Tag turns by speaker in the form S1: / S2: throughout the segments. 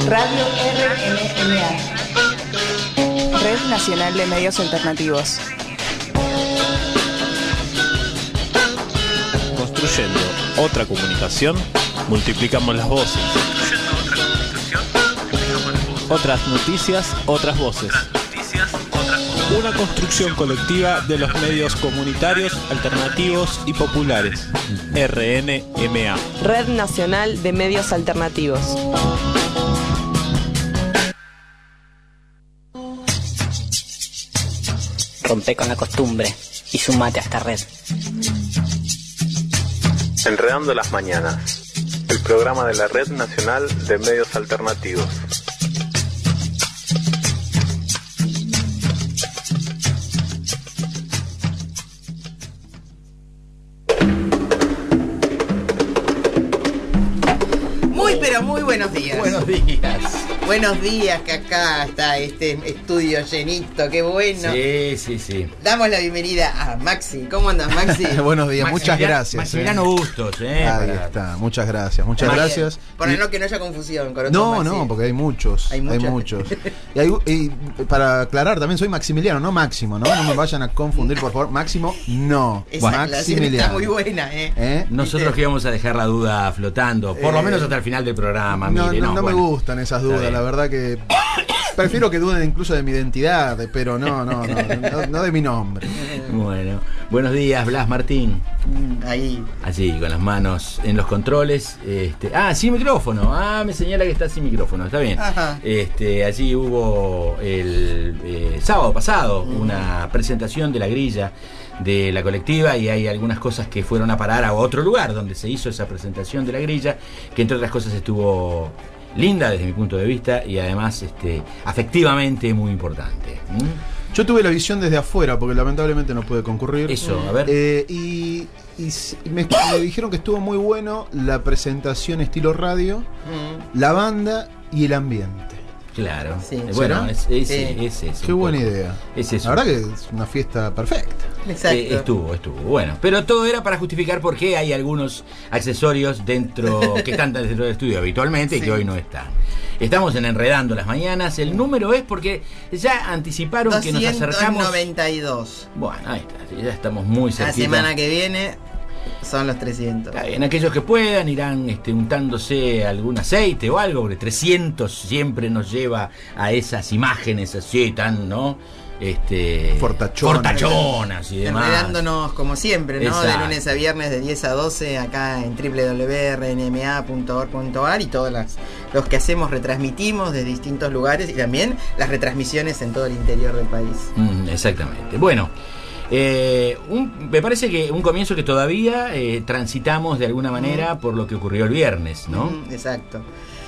S1: Radio RNMA. Red Nacional de Medios Alternativos.
S2: Construyendo otra comunicación, multiplicamos las voces. Otras noticias, otras voces. Una construcción colectiva de los medios comunitarios, alternativos y populares. RNMA.
S3: Red Nacional de Medios Alternativos.
S4: Rompe con la costumbre y sumate a esta red.
S5: Enredando las Mañanas, el programa de la Red Nacional de Medios Alternativos.
S6: Muy buenos días.
S7: Buenos días.
S6: Buenos días, que acá está este estudio llenito, qué bueno.
S7: Sí.
S6: Damos la bienvenida a Maxi. ¿Cómo andas, Maxi?
S8: Buenos días, muchas gracias.
S7: Maximiliano Bustos,
S8: Ahí está, muchas gracias, gracias.
S6: Para no que no haya confusión con otros
S8: No, porque hay muchos. Hay muchos. y para aclarar, también soy Maximiliano, no Máximo, ¿no? No me vayan a confundir, por favor. Máximo, no.
S6: Esa Maximiliano. Está muy buena,
S7: Nosotros que íbamos a dejar la duda flotando, por lo menos hasta el final del programa.
S8: No me gustan esas dudas, la verdad que prefiero que duden incluso de mi identidad, pero no de mi nombre.
S7: Bueno, buenos días, Blas Martín.
S6: Ahí.
S7: Allí, con las manos en los controles. Sin micrófono. Me señala que está sin micrófono, está bien.
S6: Ajá.
S7: Allí hubo el sábado pasado una presentación de la grilla de la colectiva y hay algunas cosas que fueron a parar a otro lugar donde se hizo esa presentación de la grilla, que entre otras cosas estuvo linda desde mi punto de vista y además afectivamente muy importante.
S8: Yo tuve la visión desde afuera porque lamentablemente no pude concurrir.
S7: Eso, a ver.
S8: Y me dijeron que estuvo muy bueno la presentación estilo radio, la banda y el ambiente.
S7: Claro.
S8: Sí.
S7: Bueno, es
S8: qué buena idea.
S7: Es eso.
S8: La verdad que es una fiesta perfecta.
S7: Estuvo. Bueno, pero todo era para justificar por qué hay algunos accesorios dentro que están dentro del estudio habitualmente y que hoy no están. Estamos en Enredando las Mañanas. El número es porque ya anticiparon 292. Que nos acercamos.
S6: 292.
S7: Bueno, ahí está. Ya estamos muy cerquita.
S6: La semana que viene son los 300.
S7: En aquellos que puedan irán untándose algún aceite o algo, porque 300 siempre nos lleva a esas imágenes así tan, ¿no? Fortachonas y demás.
S6: Enredándonos como siempre, ¿no?
S7: Exacto.
S6: De lunes a viernes de 10 a 12 acá en www.rnma.org.ar y todos los que hacemos retransmitimos de distintos lugares y también las retransmisiones en todo el interior del país.
S7: Exactamente. Bueno, me parece que un comienzo que todavía transitamos de alguna manera por lo que ocurrió el viernes, ¿no?
S6: Exacto.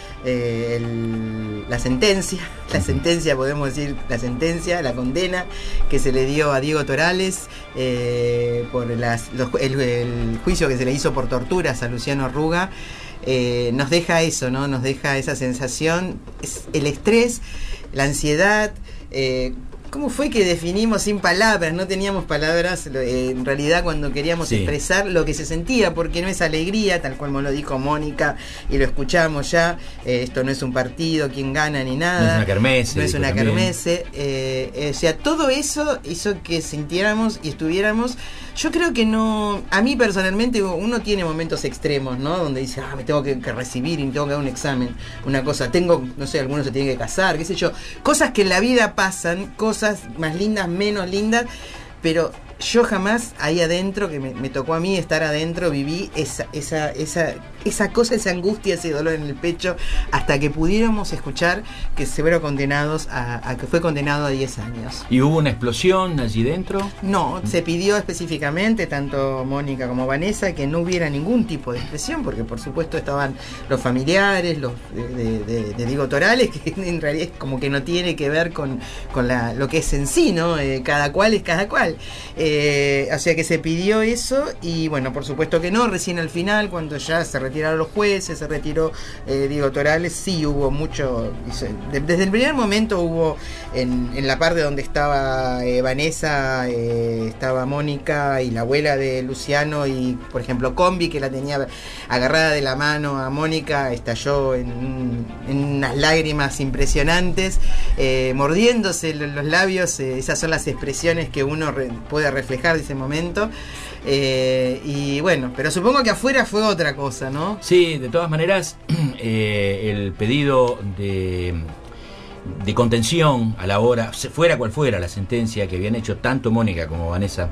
S6: La sentencia, podemos decir, la condena que se le dio a Diego Torales por el juicio que se le hizo por torturas a Luciano Arruga, nos deja eso, ¿no? Nos deja esa sensación, el estrés, la ansiedad. ¿Cómo fue que definimos sin palabras? No teníamos palabras en realidad cuando queríamos expresar lo que se sentía, porque no es alegría, tal cual me lo dijo Mónica y lo escuchamos ya. Esto no es un partido, quién gana ni nada.
S7: No es una kermesse.
S6: No es una kermesse. O sea, todo eso hizo que sintiéramos y estuviéramos. Yo creo que no. A mí personalmente, uno tiene momentos extremos, ¿no? Donde dice, me tengo que recibir y me tengo que dar un examen. Una cosa, no sé, algunos se tienen que casar, qué sé yo. Cosas que en la vida pasan, cosas más lindas, menos lindas, pero yo jamás ahí adentro, que me tocó a mí estar adentro, viví esa cosa, esa angustia, ese dolor en el pecho, hasta que pudiéramos escuchar que se fueron condenados que fue condenado a 10 años.
S7: ¿Y hubo una explosión allí dentro?
S6: No, se pidió específicamente, tanto Mónica como Vanessa, que no hubiera ningún tipo de expresión, porque por supuesto estaban los familiares, los de Diego Torales, que en realidad es como que no tiene que ver con lo que es en sí, ¿no? Cada cual es cada cual. O sea que se pidió eso y bueno, por supuesto que no, recién al final, cuando ya se retiró retiraron los jueces, se retiró Diego Torales. Sí, hubo mucho, desde el primer momento hubo en la parte donde estaba Vanessa, estaba Mónica y la abuela de Luciano, y por ejemplo Combi, que la tenía agarrada de la mano a Mónica, estalló en unas lágrimas impresionantes, mordiéndose los labios. Esas son las expresiones que uno puede reflejar de ese momento. Y bueno, pero supongo que afuera fue otra cosa, ¿no?
S7: Sí, de todas maneras, el pedido de contención a la hora, fuera cual fuera la sentencia que habían hecho tanto Mónica como Vanessa,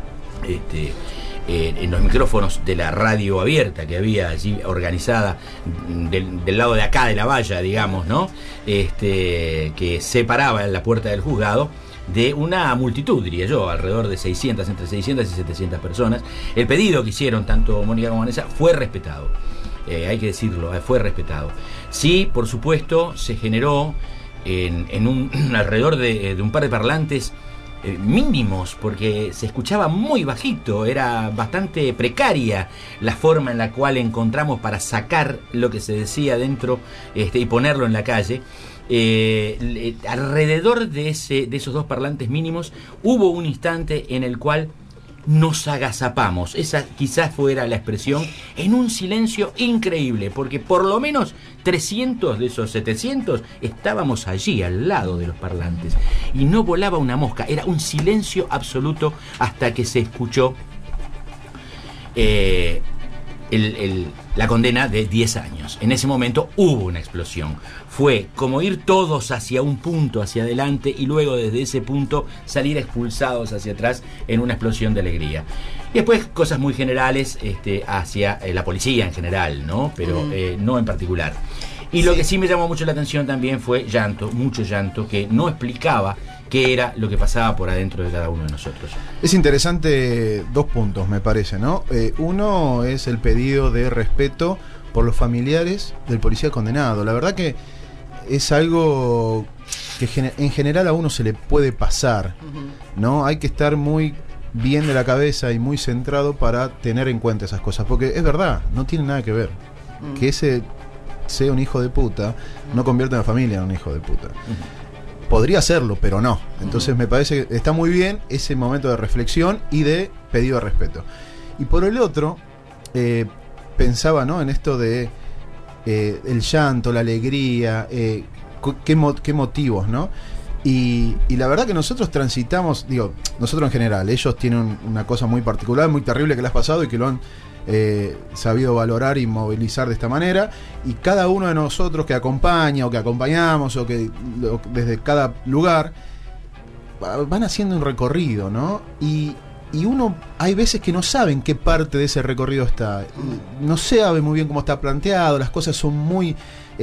S7: en los micrófonos de la radio abierta que había allí organizada del lado de acá de la valla, digamos, ¿no? Que separaba la puerta del juzgado de una multitud, diría yo, alrededor de entre 600 y 700 personas. El pedido que hicieron tanto Mónica como Vanessa fue respetado, hay que decirlo, fue respetado. Sí, por supuesto, se generó en alrededor de un par de parlantes mínimos, porque se escuchaba muy bajito, era bastante precaria la forma en la cual encontramos para sacar lo que se decía dentro y ponerlo en la calle. Alrededor de esos dos parlantes mínimos hubo un instante en el cual nos agazapamos, esa quizás fuera la expresión, en un silencio increíble, porque por lo menos 300 de esos 700 estábamos allí al lado de los parlantes y no volaba una mosca, era un silencio absoluto hasta que se escuchó la condena de 10 años. En ese momento hubo una explosión. Fue como ir todos hacia un punto, hacia adelante, y luego desde ese punto salir expulsados hacia atrás en una explosión de alegría. Y después cosas muy generales hacia la policía en general, ¿no? Pero no en particular. Y lo que sí me llamó mucho la atención también fue llanto, mucho llanto, que no explicaba qué era lo que pasaba por adentro de cada uno de nosotros.
S8: Es interesante dos puntos, me parece, ¿no? Uno es el pedido de respeto por los familiares del policía condenado. La verdad que es algo que en general a uno se le puede pasar, ¿no? Hay que estar muy bien de la cabeza y muy centrado para tener en cuenta esas cosas, porque es verdad, no tiene nada que ver. Que ese sea un hijo de puta no convierte a la familia en un hijo de puta. Podría serlo, pero no. Entonces me parece que está muy bien ese momento de reflexión y de pedido de respeto. Y por el otro, pensaba, ¿no?, en esto de el llanto, la alegría, qué motivos, ¿no? Y la verdad que nosotros transitamos, digo, nosotros en general, ellos tienen una cosa muy particular, muy terrible que les ha pasado y que lo han sabido valorar y movilizar de esta manera, y cada uno de nosotros que acompaña o que acompañamos o que desde cada lugar van haciendo un recorrido, ¿no? Y uno hay veces que no sabe en qué parte de ese recorrido está, no sabe muy bien cómo está planteado, las cosas son muy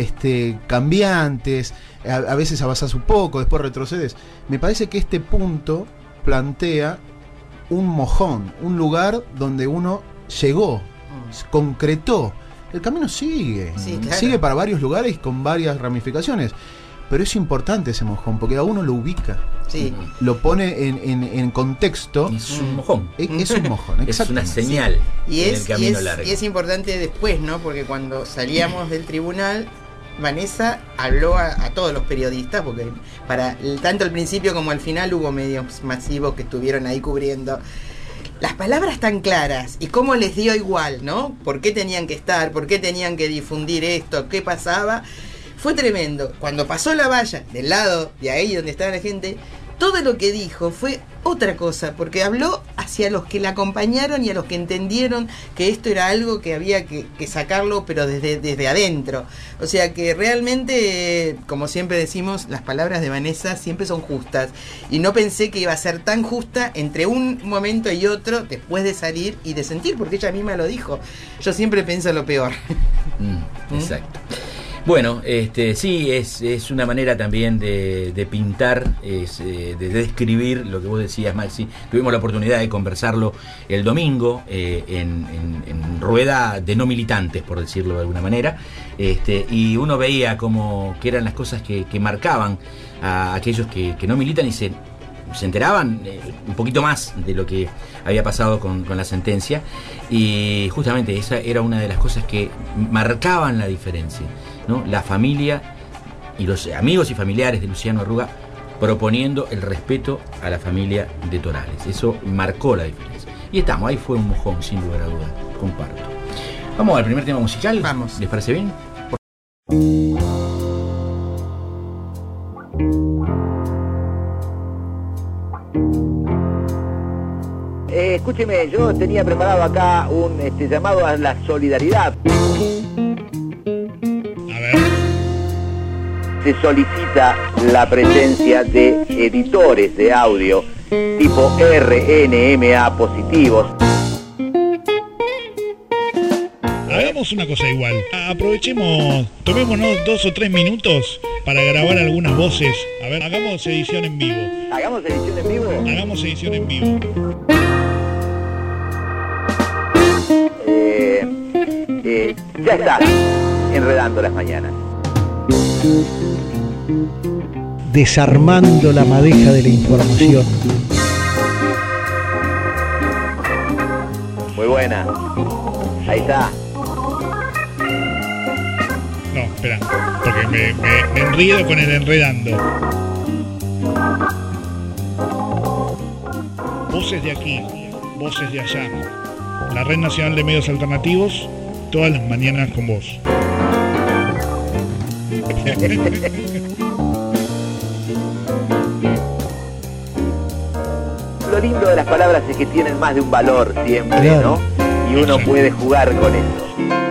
S8: cambiantes, a veces avanzas un poco, después retrocedes. Me parece que este punto plantea un mojón, un lugar donde uno llegó, concretó. El camino sigue, sí, claro. Sigue para varios lugares con varias ramificaciones, pero es importante ese mojón porque a uno lo ubica, sí, lo pone en contexto.
S7: Es un mojón.
S8: Es un mojón,
S7: es una señal,
S6: sí.
S7: En el camino largo.
S6: Y es importante después, ¿no? Porque cuando salíamos del tribunal, Vanessa habló a todos los periodistas, porque para tanto al principio como al final hubo medios masivos que estuvieron ahí cubriendo. Las palabras tan claras y cómo les dio igual, ¿no? ¿Por qué tenían que estar? ¿Por qué tenían que difundir esto? ¿Qué pasaba? Fue tremendo. Cuando pasó la valla del lado de ahí donde estaba la gente, todo lo que dijo fue otra cosa, porque habló hacia los que la acompañaron y a los que entendieron que esto era algo que había que sacarlo, pero desde adentro. O sea que realmente, como siempre decimos, las palabras de Vanessa siempre son justas. Y no pensé que iba a ser tan justa entre un momento y otro, después de salir y de sentir, porque ella misma lo dijo. Yo siempre pienso lo peor.
S7: Exacto. Bueno, sí, es una manera también de pintar, de describir lo que vos decías, Maxi. Tuvimos la oportunidad de conversarlo el domingo en rueda de no militantes, por decirlo de alguna manera, y uno veía como que eran las cosas que marcaban a aquellos que no militan y dicen, se enteraban un poquito más de lo que había pasado con la sentencia, y justamente esa era una de las cosas que marcaban la diferencia, ¿no? La familia y los amigos y familiares de Luciano Arruga proponiendo el respeto a la familia de Torales. Eso marcó la diferencia. Y estamos, ahí fue un mojón, sin lugar a dudas, comparto. Vamos al primer tema musical.
S6: Vamos.
S7: ¿Les parece bien?
S9: Escúcheme, yo tenía preparado acá un llamado a la solidaridad.
S10: A ver.
S9: Se solicita la presencia de editores de audio tipo RNMA positivos.
S10: Hagamos una cosa igual. Aprovechemos, tomémonos 2 o 3 minutos para grabar algunas voces. A ver, hagamos edición en vivo.
S9: ¿Hagamos edición en vivo?
S10: Hagamos edición en vivo.
S9: Ya está, enredando las mañanas.
S11: Desarmando la madeja de la información.
S9: Muy buena. Ahí está.
S10: No, espera, porque me enredo con el enredando. Voces de aquí, voces de allá. La Red Nacional de Medios Alternativos, todas las mañanas con vos.
S9: Lo lindo de las palabras es que tienen más de un valor siempre,
S11: claro,
S9: ¿no? Y uno puede jugar con eso.